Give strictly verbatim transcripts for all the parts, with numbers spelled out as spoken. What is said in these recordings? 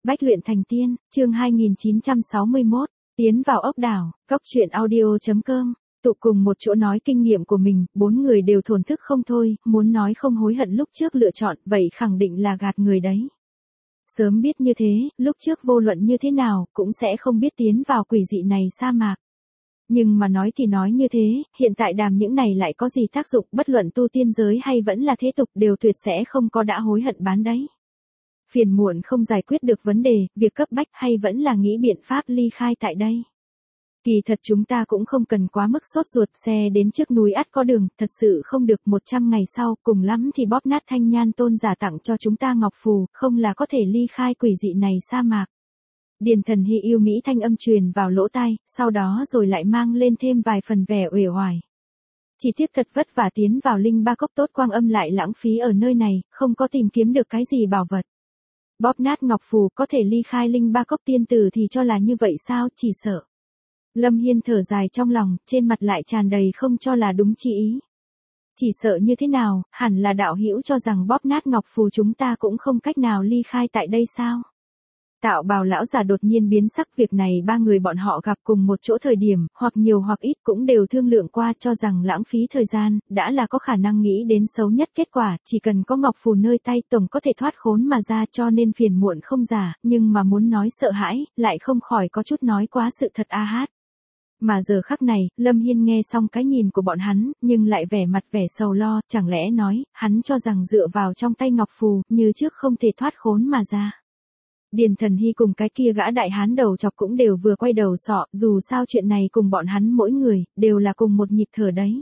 Bách luyện thành tiên, chương hai nghìn chín trăm sáu mươi mốt, tiến vào ốc đảo, cốc truyện audio chấm com, tụ cùng một chỗ nói kinh nghiệm của mình, bốn người đều thổn thức không thôi, muốn nói không hối hận lúc trước lựa chọn, vậy khẳng định là gạt người đấy. Sớm biết như thế, lúc trước vô luận như thế nào, cũng sẽ không biết tiến vào quỷ dị này sa mạc. Nhưng mà nói thì nói như thế, hiện tại đàm những này lại có gì tác dụng, bất luận tu tiên giới hay vẫn là thế tục đều tuyệt sẽ không có đã hối hận bán đấy. Phiền muộn không giải quyết được vấn đề, việc cấp bách hay vẫn là nghĩ biện pháp ly khai tại đây. Kỳ thật chúng ta cũng không cần quá mức sốt ruột, xe đến trước núi ắt có đường, thật sự không được một trăm ngày sau, cùng lắm thì bóp nát thanh nhan tôn giả tặng cho chúng ta ngọc phù, không là có thể ly khai quỷ dị này sa mạc. Điền Thần Hy yêu mỹ thanh âm truyền vào lỗ tai, sau đó rồi lại mang lên thêm vài phần vẻ uể oải. Chỉ tiếc thật vất vả tiến vào linh ba cốc tốt quang âm lại lãng phí ở nơi này, không có tìm kiếm được cái gì bảo vật. Bóp nát ngọc phù có thể ly khai linh ba cốc tiên tử thì cho là như vậy sao, chỉ sợ. Lâm Hiên thở dài trong lòng, trên mặt lại tràn đầy không cho là đúng chi ý. Chỉ sợ như thế nào, hẳn là đạo hữu cho rằng bóp nát ngọc phù chúng ta cũng không cách nào ly khai tại đây sao? Tạo bào lão già đột nhiên biến sắc, việc này ba người bọn họ gặp cùng một chỗ thời điểm, hoặc nhiều hoặc ít cũng đều thương lượng qua cho rằng lãng phí thời gian, đã là có khả năng nghĩ đến xấu nhất kết quả, chỉ cần có ngọc phù nơi tay tổng có thể thoát khốn mà ra, cho nên phiền muộn không giả, nhưng mà muốn nói sợ hãi, lại không khỏi có chút nói quá sự thật a hát. Mà giờ khắc này, Lâm Hiên nghe xong cái nhìn của bọn hắn, nhưng lại vẻ mặt vẻ sầu lo, chẳng lẽ nói, hắn cho rằng dựa vào trong tay ngọc phù, như trước không thể thoát khốn mà ra. Điền Thần Hy cùng cái kia gã đại hán đầu chọc cũng đều vừa quay đầu sọ, dù sao chuyện này cùng bọn hắn mỗi người, đều là cùng một nhịp thở đấy.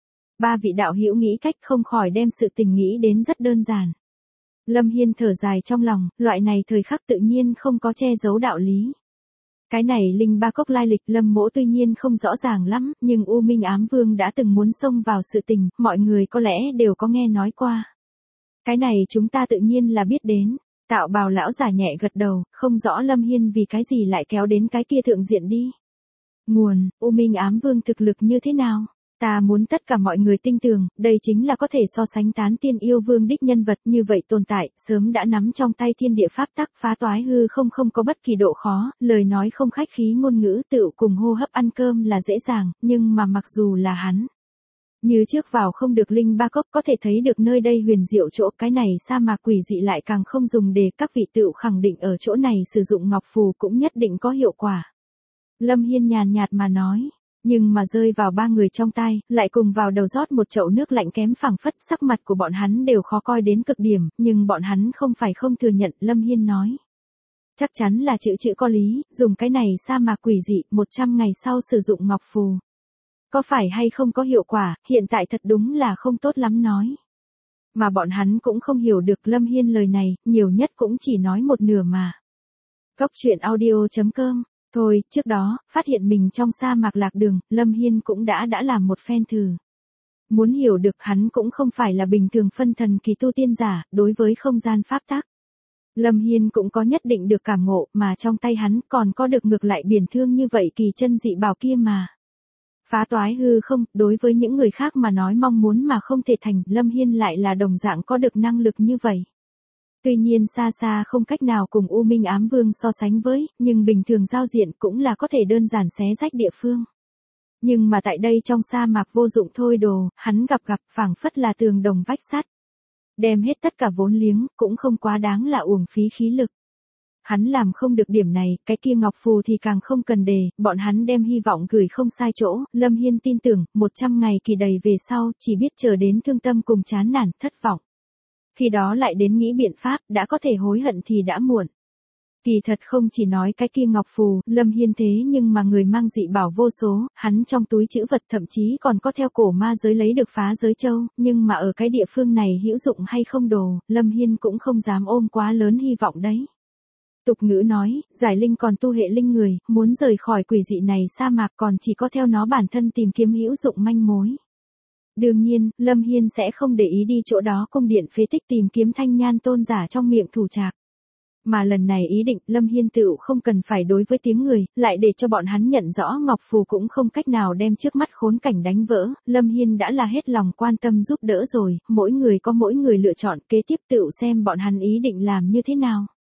Ba vị đạo hữu nghĩ cách không khỏi đem sự tình nghĩ đến rất đơn giản. Lâm Hiên thở dài trong lòng, loại này thời khắc tự nhiên không có che giấu đạo lý. Cái này linh ba cốc lai lịch Lâm mỗ tuy nhiên không rõ ràng lắm, nhưng U Minh Ám Vương đã từng muốn xông vào sự tình, mọi người có lẽ đều có nghe nói qua. Cái này chúng ta tự nhiên là biết đến. Tạo bào lão giả nhẹ gật đầu, không rõ Lâm Hiên vì cái gì lại kéo đến cái kia thượng diện đi. Nguồn, U Minh Ám Vương thực lực như thế nào? Ta muốn tất cả mọi người tin tưởng, đây chính là có thể so sánh tán tiên yêu vương đích nhân vật như vậy tồn tại, sớm đã nắm trong tay thiên địa pháp tắc, phá toái hư không không có bất kỳ độ khó, lời nói không khách khí ngôn ngữ tự cùng hô hấp ăn cơm là dễ dàng, nhưng mà mặc dù là hắn. Như trước vào không được linh ba cốc có thể thấy được nơi đây huyền diệu chỗ, cái này sa mạc quỷ dị lại càng không dùng để các vị tựu khẳng định ở chỗ này sử dụng ngọc phù cũng nhất định có hiệu quả. Lâm Hiên nhàn nhạt mà nói, nhưng mà rơi vào ba người trong tay, lại cùng vào đầu rót một chậu nước lạnh kém phảng phất, sắc mặt của bọn hắn đều khó coi đến cực điểm, nhưng bọn hắn không phải không thừa nhận, Lâm Hiên nói. Chắc chắn là chữ chữ có lý, dùng cái này sa mạc quỷ dị, một trăm ngày sau sử dụng ngọc phù. Có phải hay không có hiệu quả, hiện tại thật đúng là không tốt lắm nói. Mà bọn hắn cũng không hiểu được Lâm Hiên lời này, nhiều nhất cũng chỉ nói một nửa mà. Cốc truyện audio chấm com, thôi, trước đó, phát hiện mình trong sa mạc lạc đường, Lâm Hiên cũng đã đã làm một phen thử. Muốn hiểu được hắn cũng không phải là bình thường phân thần kỳ tu tiên giả, đối với không gian pháp tắc. Lâm Hiên cũng có nhất định được cảm ngộ, mà trong tay hắn còn có được ngược lại biển thương như vậy kỳ chân dị bảo kia mà. Phá toái hư không, đối với những người khác mà nói mong muốn mà không thể thành, Lâm Hiên lại là đồng dạng có được năng lực như vậy. Tuy nhiên xa xa không cách nào cùng U Minh Ám Vương so sánh với, nhưng bình thường giao diện cũng là có thể đơn giản xé rách địa phương. Nhưng mà tại đây trong sa mạc vô dụng thôi đồ, hắn gặp gặp phảng phất là tường đồng vách sắt. Đem hết tất cả vốn liếng, cũng không quá đáng là uổng phí khí lực. Hắn làm không được điểm này, cái kia ngọc phù thì càng không cần đề, bọn hắn đem hy vọng gửi không sai chỗ, Lâm Hiên tin tưởng, một trăm ngày kỳ đầy về sau, chỉ biết chờ đến thương tâm cùng chán nản, thất vọng. Khi đó lại đến nghĩ biện pháp, đã có thể hối hận thì đã muộn. Kỳ thật không chỉ nói cái kia ngọc phù, Lâm Hiên thế nhưng mà người mang dị bảo vô số, hắn trong túi trữ vật thậm chí còn có theo cổ ma giới lấy được phá giới châu, nhưng mà ở cái địa phương này hữu dụng hay không đồ, Lâm Hiên cũng không dám ôm quá lớn hy vọng đấy. Tục ngữ nói, giải linh còn tu hệ linh người, muốn rời khỏi quỷ dị này sa mạc còn chỉ có theo nó bản thân tìm kiếm hữu dụng manh mối. Đương nhiên, Lâm Hiên sẽ không để ý đi chỗ đó cung điện phế tích tìm kiếm thanh nhan tôn giả trong miệng thủ trạc. Mà lần này ý định Lâm Hiên tựu không cần phải đối với tiếng người, lại để cho bọn hắn nhận rõ ngọc phù cũng không cách nào đem trước mắt khốn cảnh đánh vỡ, Lâm Hiên đã là hết lòng quan tâm giúp đỡ rồi, mỗi người có mỗi người lựa chọn, kế tiếp tựu xem bọn hắn ý định làm như thế nào.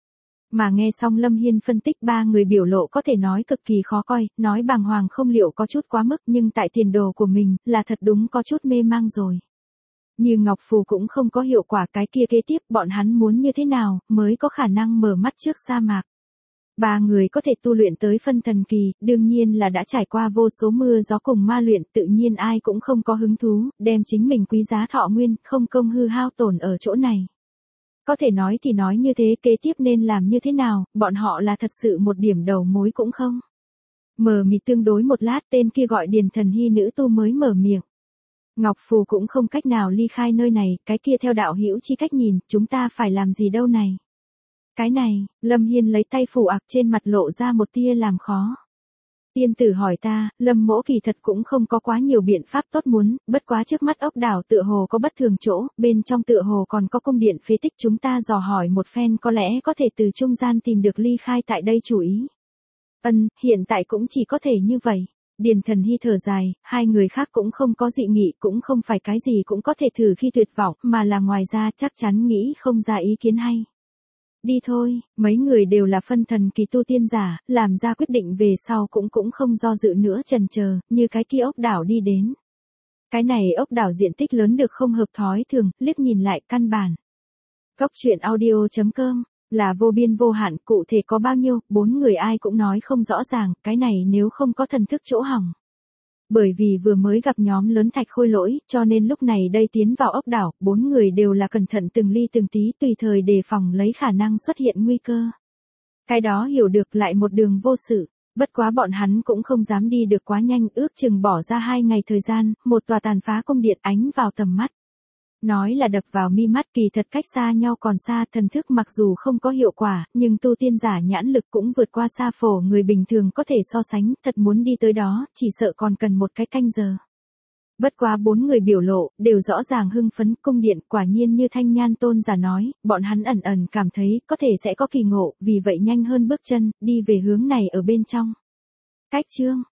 Mà nghe xong Lâm Hiên phân tích ba người biểu lộ có thể nói cực kỳ khó coi, nói bàng hoàng không liệu có chút quá mức nhưng tại tiền đồ của mình là thật đúng có chút mê mang rồi. Như Ngọc Phù cũng không có hiệu quả cái kia kế tiếp bọn hắn muốn như thế nào mới có khả năng mở mắt trước sa mạc. Ba người có thể tu luyện tới phân thần kỳ, đương nhiên là đã trải qua vô số mưa gió cùng ma luyện, tự nhiên ai cũng không có hứng thú, đem chính mình quý giá thọ nguyên, không công hư hao tổn ở chỗ này. Có thể nói thì nói như thế, kế tiếp nên làm như thế nào, bọn họ là thật sự một điểm đầu mối cũng không. Mờ mịt tương đối một lát, tên kia gọi Điền Thần Hy nữ tu mới mở miệng. Ngọc Phù cũng không cách nào ly khai nơi này, cái kia theo đạo hữu chi cách nhìn, chúng ta phải làm gì đâu này. Cái này, Lâm Hiên lấy tay phủ ạc trên mặt lộ ra một tia làm khó. Tiên tử hỏi ta, Lâm mỗ kỳ thật cũng không có quá nhiều biện pháp tốt muốn, bất quá trước mắt ốc đảo tựa hồ có bất thường chỗ, bên trong tựa hồ còn có cung điện phế tích, chúng ta dò hỏi một phen có lẽ có thể từ trung gian tìm được ly khai tại đây chủ ý. Ân, hiện tại cũng chỉ có thể như vậy. Điền Thần Hy thở dài, hai người khác cũng không có dị nghị, cũng không phải cái gì cũng có thể thử khi tuyệt vọng, mà là ngoài ra chắc chắn nghĩ không ra ý kiến hay. Đi thôi, mấy người đều là phân thần kỳ tu tiên giả, làm ra quyết định về sau cũng cũng không do dự nữa chần chờ, như cái kia ốc đảo đi đến. Cái này ốc đảo diện tích lớn được không hợp thói thường, liếc nhìn lại căn bản. Cốc truyện audio chấm com là vô biên vô hạn, cụ thể có bao nhiêu, bốn người ai cũng nói không rõ ràng, cái này nếu không có thần thức chỗ hỏng. Bởi vì vừa mới gặp nhóm lớn thạch khôi lỗi, cho nên lúc này đây tiến vào ốc đảo, bốn người đều là cẩn thận từng ly từng tí tùy thời đề phòng lấy khả năng xuất hiện nguy cơ. Cái đó hiểu được lại một đường vô sự, bất quá bọn hắn cũng không dám đi được quá nhanh, ước chừng bỏ ra hai ngày thời gian, một tòa tàn phá cung điện ánh vào tầm mắt. Nói là đập vào mi mắt kỳ thật cách xa nhau còn xa, thần thức mặc dù không có hiệu quả, nhưng tu tiên giả nhãn lực cũng vượt qua xa phổ người bình thường có thể so sánh, thật muốn đi tới đó, chỉ sợ còn cần một cái canh giờ. Bất quá bốn người biểu lộ, đều rõ ràng hưng phấn, cung điện quả nhiên như Thanh Nhan tôn giả nói, bọn hắn ẩn ẩn cảm thấy có thể sẽ có kỳ ngộ, vì vậy nhanh hơn bước chân, đi về hướng này ở bên trong. Cách chương